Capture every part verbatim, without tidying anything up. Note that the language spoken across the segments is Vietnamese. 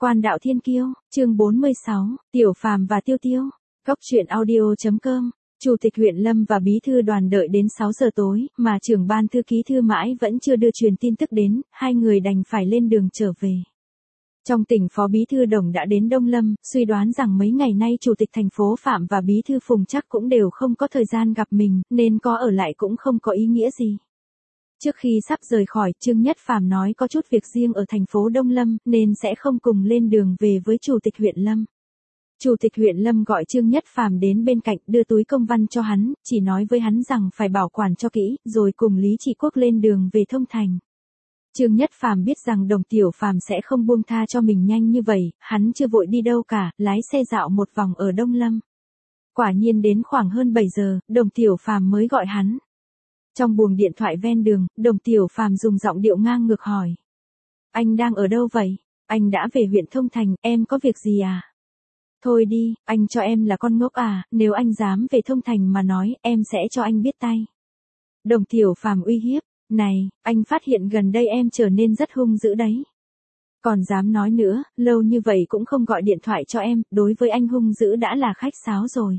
Quan đạo thiên kiêu, chương bốn mươi sáu, Tiểu Phàm và Tiêu Tiêu. Góc truyện audio chấm com. Chủ tịch huyện Lâm và bí thư đoàn đợi đến sáu giờ tối, mà trưởng ban thư ký thư mãi vẫn chưa đưa truyền tin tức đến, hai người đành phải lên đường trở về. Trong tỉnh phó bí thư Đồng đã đến Đông Lâm, suy đoán rằng mấy ngày nay chủ tịch thành phố Phạm và bí thư Phùng chắc cũng đều không có thời gian gặp mình, nên có ở lại cũng không có ý nghĩa gì. Trước khi sắp rời khỏi, Trương Nhất Phàm nói có chút việc riêng ở thành phố Đông Lâm, nên sẽ không cùng lên đường về với chủ tịch huyện Lâm. Chủ tịch huyện Lâm gọi Trương Nhất Phàm đến bên cạnh, đưa túi công văn cho hắn, chỉ nói với hắn rằng phải bảo quản cho kỹ, rồi cùng Lý Trị Quốc lên đường về Thông Thành. Trương Nhất Phàm biết rằng Đồng Tiểu Phàm sẽ không buông tha cho mình nhanh như vậy, hắn chưa vội đi đâu cả, lái xe dạo một vòng ở Đông Lâm. Quả nhiên đến khoảng hơn bảy giờ, Đồng Tiểu Phàm mới gọi hắn. Trong buồng điện thoại ven đường, Đồng Tiểu Phàm dùng giọng điệu ngang ngược hỏi. Anh đang ở đâu vậy? Anh đã về huyện Thông Thành, em có việc gì à? Thôi đi, anh cho em là con ngốc à, nếu anh dám về Thông Thành mà nói, em sẽ cho anh biết tay. Đồng Tiểu Phàm uy hiếp, này, anh phát hiện gần đây em trở nên rất hung dữ đấy. Còn dám nói nữa, lâu như vậy cũng không gọi điện thoại cho em, đối với anh hung dữ đã là khách sáo rồi.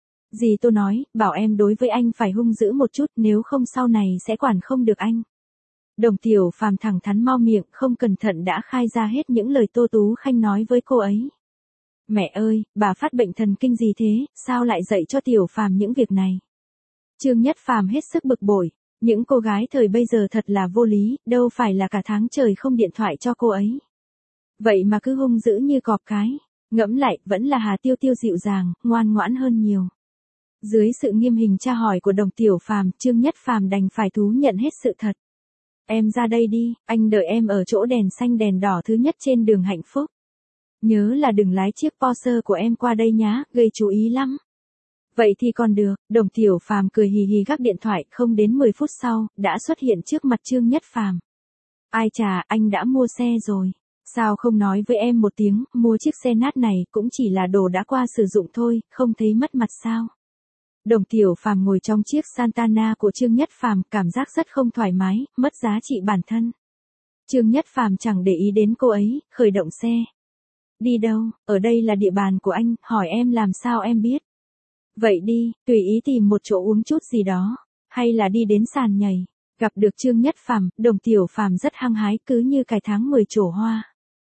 Dì tôi nói, bảo em đối với anh phải hung dữ một chút, nếu không sau này sẽ quản không được anh. Đồng Tiểu Phàm thẳng thắn mau miệng, không cẩn thận đã khai ra hết những lời Tô Tú Khanh nói với cô ấy. Mẹ ơi, bà phát bệnh thần kinh gì thế, sao lại dạy cho Tiểu Phàm những việc này? Trương Nhất Phàm hết sức bực bội, những cô gái thời bây giờ thật là vô lý, đâu phải là cả tháng trời không điện thoại cho cô ấy. Vậy mà cứ hung dữ như cọp cái, ngẫm lại, vẫn là Hà Tiêu Tiêu dịu dàng, ngoan ngoãn hơn nhiều. Dưới sự nghiêm hình tra hỏi của Đồng Tiểu Phàm, Trương Nhất Phàm đành phải thú nhận hết sự thật. Em ra đây đi, anh đợi em ở chỗ đèn xanh đèn đỏ thứ nhất trên đường Hạnh Phúc. Nhớ là đừng lái chiếc Porsche của em qua đây nhá, gây chú ý lắm. Vậy thì còn được, Đồng Tiểu Phàm cười hì hì gác điện thoại, không đến mười phút sau, đã xuất hiện trước mặt Trương Nhất Phàm. Ai chà, anh đã mua xe rồi. Sao không nói với em một tiếng, mua chiếc xe nát này cũng chỉ là đồ đã qua sử dụng thôi, không thấy mất mặt sao? Đồng Tiểu Phàm ngồi trong chiếc Santana của Trương Nhất Phàm, cảm giác rất không thoải mái, mất giá trị bản thân. Trương Nhất Phàm chẳng để ý đến cô ấy, khởi động xe. Đi đâu, ở đây là địa bàn của anh, hỏi em làm sao em biết. Vậy đi, tùy ý tìm một chỗ uống chút gì đó, hay là đi đến sàn nhảy. Gặp được Trương Nhất Phàm, Đồng Tiểu Phàm rất hăng hái, cứ như cài tháng mười trổ hoa.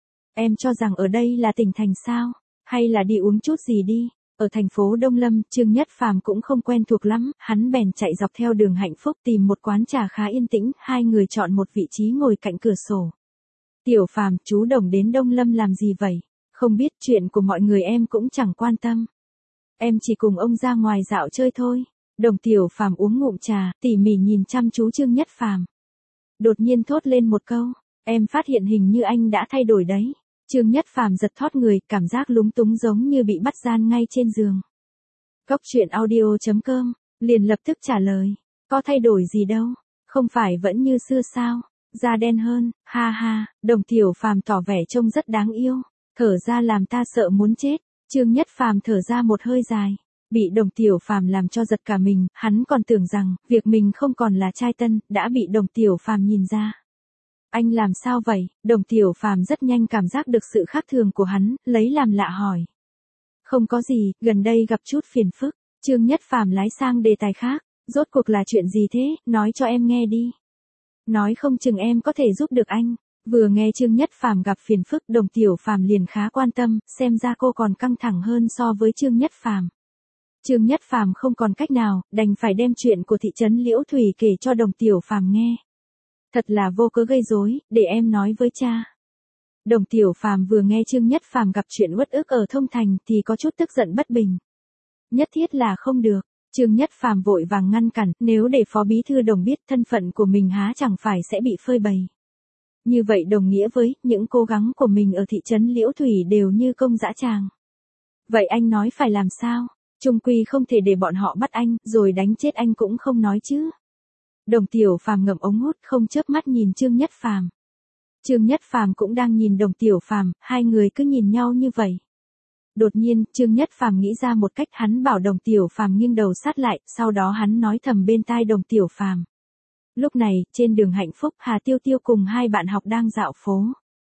Em cho rằng ở đây là tỉnh thành sao, hay là đi uống chút gì đi. Ở thành phố Đông Lâm, Trương Nhất Phàm cũng không quen thuộc lắm, hắn bèn chạy dọc theo đường Hạnh Phúc tìm một quán trà khá yên tĩnh, hai người chọn một vị trí ngồi cạnh cửa sổ. Tiểu Phàm, chú Đồng đến Đông Lâm làm gì vậy? Không biết, chuyện của mọi người em cũng chẳng quan tâm. Em chỉ cùng ông ra ngoài dạo chơi thôi. Đồng Tiểu Phàm uống ngụm trà, tỉ mỉ nhìn chăm chú Trương Nhất Phàm. Đột nhiên thốt lên một câu, em phát hiện hình như anh đã thay đổi đấy. Trương Nhất Phàm giật thót người, cảm giác lúng túng giống như bị bắt gian ngay trên giường. Góc truyện audio chấm com, liền lập tức trả lời, có thay đổi gì đâu, không phải vẫn như xưa sao, da đen hơn, ha ha. Đồng Tiểu Phàm tỏ vẻ trông rất đáng yêu, thở ra làm ta sợ muốn chết. Trương Nhất Phàm thở ra một hơi dài, bị Đồng Tiểu Phàm làm cho giật cả mình, hắn còn tưởng rằng việc mình không còn là trai tân, đã bị Đồng Tiểu Phàm nhìn ra. Anh làm sao vậy? Đồng Tiểu Phàm rất nhanh cảm giác được sự khác thường của hắn, lấy làm lạ hỏi. Không có gì, gần đây gặp chút phiền phức. Trương Nhất Phàm lái sang đề tài khác, rốt cuộc là chuyện gì thế, nói cho em nghe đi. Nói không chừng em có thể giúp được anh. Vừa nghe Trương Nhất Phàm gặp phiền phức, Đồng Tiểu Phàm liền khá quan tâm, xem ra cô còn căng thẳng hơn so với Trương Nhất Phàm. Trương Nhất Phàm không còn cách nào, đành phải đem chuyện của thị trấn Liễu Thủy kể cho Đồng Tiểu Phàm nghe. Thật là vô cớ gây rối, để em nói với cha. Đồng Tiểu Phàm vừa nghe Trương Nhất Phàm gặp chuyện uất ức ở Thông Thành thì có chút tức giận bất bình. Nhất thiết là không được. Trương Nhất Phàm vội vàng ngăn cản, nếu để phó bí thư Đồng biết thân phận của mình há chẳng phải sẽ bị phơi bày. Như vậy đồng nghĩa với những cố gắng của mình ở thị trấn Liễu Thủy đều như công dã tràng. Vậy anh nói phải làm sao? Chung quy không thể để bọn họ bắt anh, rồi đánh chết anh cũng không nói chứ. Đồng Tiểu Phàm ngậm ống hút, không chớp mắt nhìn Trương Nhất Phàm. Trương Nhất Phàm cũng đang nhìn Đồng Tiểu Phàm, hai người cứ nhìn nhau như vậy. Đột nhiên, Trương Nhất Phàm nghĩ ra một cách, hắn bảo Đồng Tiểu Phàm nghiêng đầu sát lại, sau đó hắn nói thầm bên tai Đồng Tiểu Phàm. Lúc này, trên đường Hạnh Phúc, Hà Tiêu Tiêu cùng hai bạn học đang dạo phố.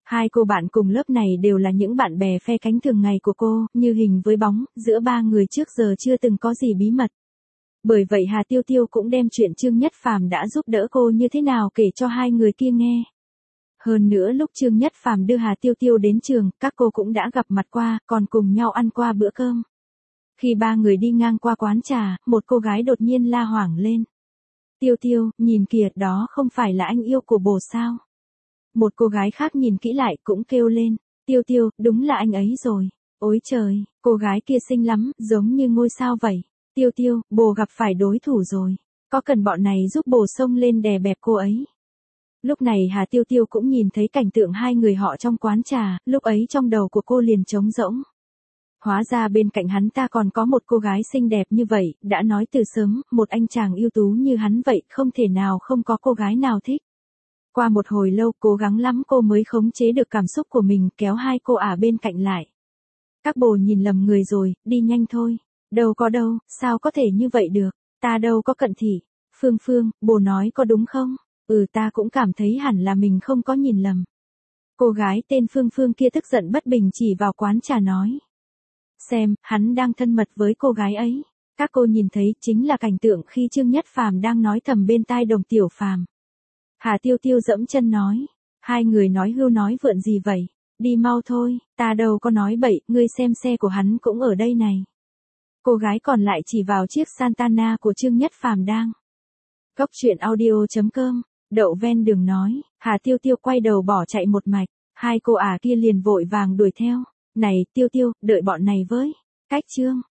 Hai cô bạn cùng lớp này đều là những bạn bè phe cánh thường ngày của cô, như hình với bóng, giữa ba người trước giờ chưa từng có gì bí mật. Bởi vậy Hà Tiêu Tiêu cũng đem chuyện Trương Nhất Phàm đã giúp đỡ cô như thế nào kể cho hai người kia nghe. Hơn nữa lúc Trương Nhất Phàm đưa Hà Tiêu Tiêu đến trường, các cô cũng đã gặp mặt qua, còn cùng nhau ăn qua bữa cơm. Khi ba người đi ngang qua quán trà, một cô gái đột nhiên la hoảng lên. Tiêu Tiêu, nhìn kìa, đó không phải là anh yêu của bồ sao? Một cô gái khác nhìn kỹ lại cũng kêu lên. Tiêu Tiêu, đúng là anh ấy rồi. Ôi trời, cô gái kia xinh lắm, giống như ngôi sao vậy. Tiêu Tiêu, bồ gặp phải đối thủ rồi. Có cần bọn này giúp bồ xông lên đè bẹp cô ấy? Lúc này Hà Tiêu Tiêu cũng nhìn thấy cảnh tượng hai người họ trong quán trà, lúc ấy trong đầu của cô liền trống rỗng. Hóa ra bên cạnh hắn ta còn có một cô gái xinh đẹp như vậy, đã nói từ sớm, một anh chàng ưu tú như hắn vậy không thể nào không có cô gái nào thích. Qua một hồi lâu cố gắng lắm cô mới khống chế được cảm xúc của mình, kéo hai cô ả bên cạnh lại. Các bồ nhìn lầm người rồi, đi nhanh thôi. Đâu có đâu, sao có thể như vậy được, ta đâu có cận thị. Phương Phương, bồ nói có đúng không? Ừ, ta cũng cảm thấy hẳn là mình không có nhìn lầm. Cô gái tên Phương Phương kia tức giận bất bình chỉ vào quán trà nói. Xem, hắn đang thân mật với cô gái ấy. Các cô nhìn thấy chính là cảnh tượng khi Trương Nhất Phàm đang nói thầm bên tai Đồng Tiểu Phàm. Hà Tiêu Tiêu dẫm chân nói. Hai người nói hưu nói vượn gì vậy? Đi mau thôi, ta đâu có nói bậy, ngươi xem xe của hắn cũng ở đây này. Cô gái còn lại chỉ vào chiếc Santana của Trương Nhất Phàm đang. Góc truyện audio chấm com, đậu ven đường nói. Hà Tiêu Tiêu quay đầu bỏ chạy một mạch. Hai cô ả kia liền vội vàng đuổi theo. Này Tiêu Tiêu, đợi bọn này với. Cách Trương.